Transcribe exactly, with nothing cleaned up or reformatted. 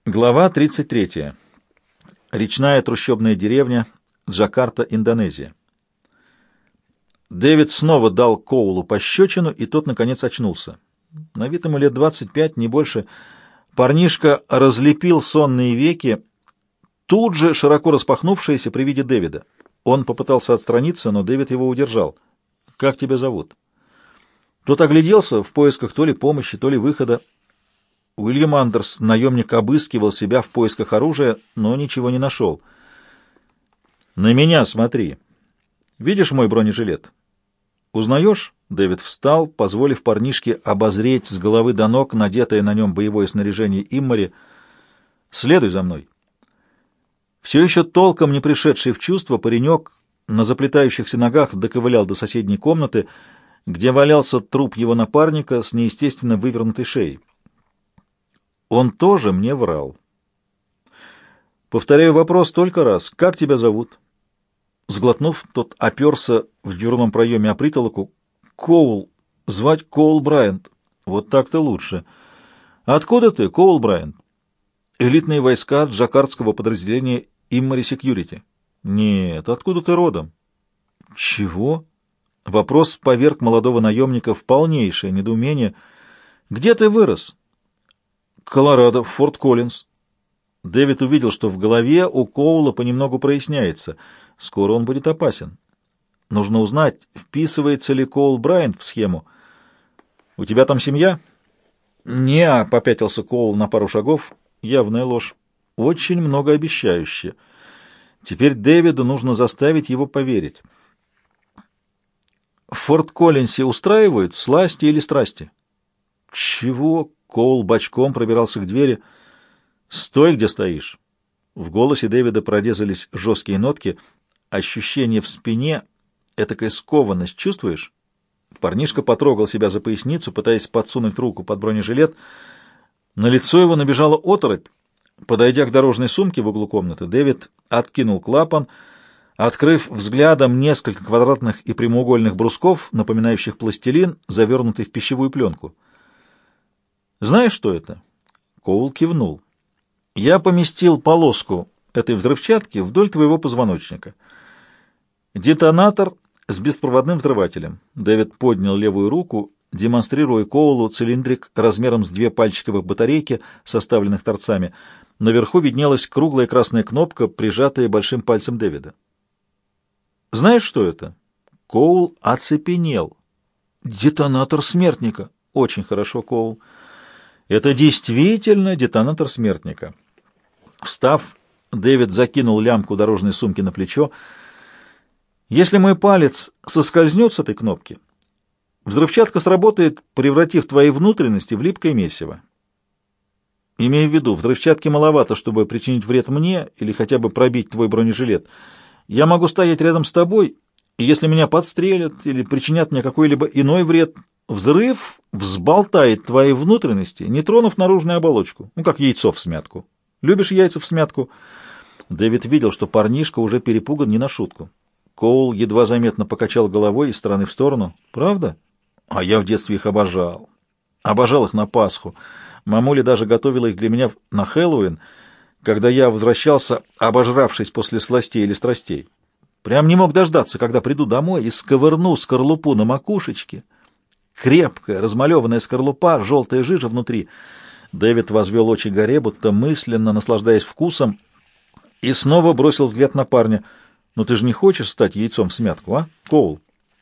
Глава тридцать третья. Речная трущобная деревня, Джакарта, Индонезия. Дэвид снова дал Коулу пощечину, и тот, наконец, очнулся. На вид ему лет двадцать пять, не больше. Парнишка разлепил сонные веки, тут же широко распахнувшиеся при виде Дэвида. Он попытался отстраниться, но Дэвид его удержал. «Как тебя зовут?» Тот огляделся в поисках то ли помощи, то ли выхода. Уильям Андерс, наемник, обыскивал себя в поисках оружия, но ничего не нашел. «На меня смотри. Видишь мой бронежилет? Узнаешь?» Дэвид встал, позволив парнишке обозреть с головы до ног надетое на нем боевое снаряжение Иммори. «Следуй за мной». Все еще толком не пришедший в чувство, паренек на заплетающихся ногах доковылял до соседней комнаты, где валялся труп его напарника с неестественно вывернутой шеей. Он тоже мне врал. Повторяю вопрос только раз. Как тебя зовут? Сглотнув, тот оперся в дверном проеме о притолоку. Коул. Звать Коул Брайант. Вот так-то лучше. Откуда ты, Коул Брайант? Элитные войска джакартского подразделения Иммори Секьюрити. Нет, откуда ты родом? Чего? Вопрос поверг молодого наемника в полнейшее недоумение. Где ты вырос? Колорадо, Форт Коллинз. Дэвид увидел, что в голове у Коула понемногу проясняется. Скоро он будет опасен. Нужно узнать, вписывается ли Коул Брайант в схему. «У тебя там семья?» «Не-а», — попятился Коул на пару шагов. Явная ложь. Очень многообещающе. Теперь Дэвиду нужно заставить его поверить. «В Форт Коллинсе устраивают сласти или страсти?» «Чего?» Коул бочком пробирался к двери. «Стой, где стоишь!» В голосе Дэвида прорезались жесткие нотки. Ощущение в спине, этакая скованность. Чувствуешь? Парнишка потрогал себя за поясницу, пытаясь подсунуть руку под бронежилет. На лицо его набежала оторопь. Подойдя к дорожной сумке в углу комнаты, Дэвид откинул клапан, открыв взглядом несколько квадратных и прямоугольных брусков, напоминающих пластилин, завернутый в пищевую пленку. «Знаешь, что это?» Коул кивнул. «Я поместил полоску этой взрывчатки вдоль твоего позвоночника. Детонатор с беспроводным взрывателем». Дэвид поднял левую руку, демонстрируя Коулу цилиндрик размером с две пальчиковых батарейки, составленных торцами. Наверху виднелась круглая красная кнопка, прижатая большим пальцем Дэвида. «Знаешь, что это?» Коул оцепенел. «Детонатор смертника». «Очень хорошо, Коул». Это действительно детонатор смертника. Встав, Дэвид закинул лямку дорожной сумки на плечо. Если мой палец соскользнет с этой кнопки, взрывчатка сработает, превратив твои внутренности в липкое месиво. Имея в виду, взрывчатки маловато, чтобы причинить вред мне или хотя бы пробить твой бронежилет. Я могу стоять рядом с тобой, и если меня подстрелят или причинят мне какой-либо иной вред, взрыв взболтает твои внутренности, не тронув наружную оболочку, ну, как яйцо в смятку. Любишь яйца в смятку?» Дэвид видел, что парнишка уже перепуган не на шутку. Коул едва заметно покачал головой из стороны в сторону. «Правда? А я в детстве их обожал. Обожал их на Пасху. Мамуля даже готовила их для меня на Хэллоуин, когда я возвращался, обожравшись после сластей или страстей. Прям не мог дождаться, когда приду домой и сковырну скорлупу на макушечке». Крепкая, размалеванная скорлупа, желтая жижа внутри. Дэвид возвел очи к горе, будто мысленно наслаждаясь вкусом, и снова бросил взгляд на парня. «Ну ты же не хочешь стать яйцом в смятку, а, Коул?»